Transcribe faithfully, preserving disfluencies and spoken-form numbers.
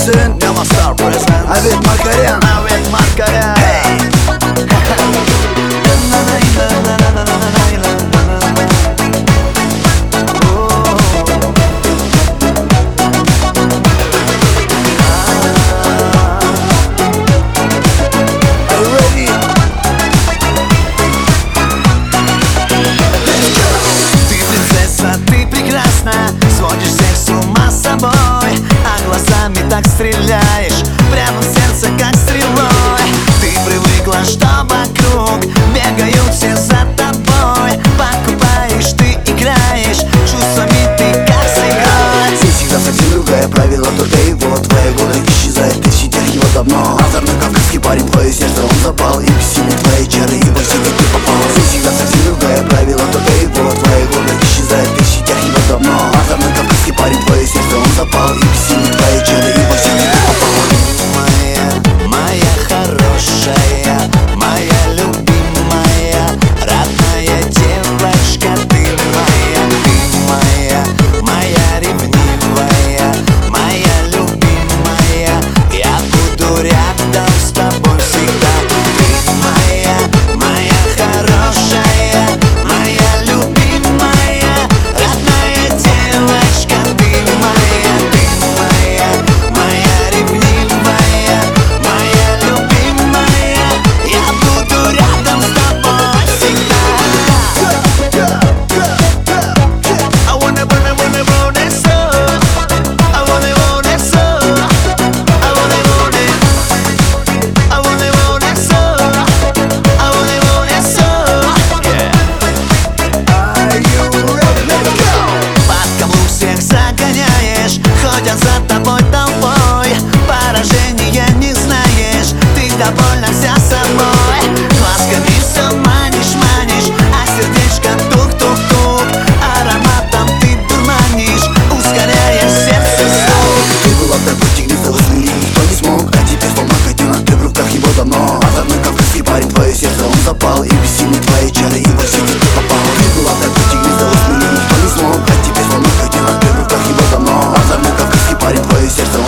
Production, Nemastar presents Авет Маркарян, Авет Маркарян. Сводишь всех с ума с собой, а глазами так стреляешь прямо в сердце, как стрелой. Ты привыкла, что вокруг бегают все за тобой. Покупаешь, ты играешь, чувствами ты как с игрой. Здесь всегда совсем другое правило, только его твои годы исчезает, ты в сетях его давно. Озорной кавказский парень, твое сердце он запал, и бессильны твои чары, и во все ты попал. Здесь всегда совсем другое правило, только его твои годы исчезает, ты в сетях его давно. Озорной кавказский парень, твое сердце он запал, и бессильны твои чары, и во все ты попал. Моя, моя хорошая, моя любимая, родная девочка, ты моя, ты моя, моя ревнивая, моя любимая, я буду рядом с тобой всегда. Ты моя, моя хорошая, моя любимая, родная девочка, ты моя, ты моя, моя ревнивая, моя любимая, я буду рядом с тобой всегда. I wanna, wanna, wanna, want it so. I wanna, want it so. I wanna, want it. I wanna, want it so. I wanna, want it so. Yeah. Are you ready? Let's go! Под каблук всех загоняешь, ходят за тобой толпой. Поражения не знаешь, ты довольна вся собой. Глазками все манишь, манишь, а сердечко тук-тук-тук. Ароматом ты дурманишь, ускоряя сердце стук. Ты была такой тигрицей, возлюбить никто не смог, а теперь волна котенок, ты в руках его давно. Озорной кавказский парень, твое сердце он запал, и бессильны твои чары, и во все ты попал. Ты была такой тигрицей, возлюбить никто не смог, а теперь волна котенок, ты в руках его давно. Озорной кавказский парень, твое сердце он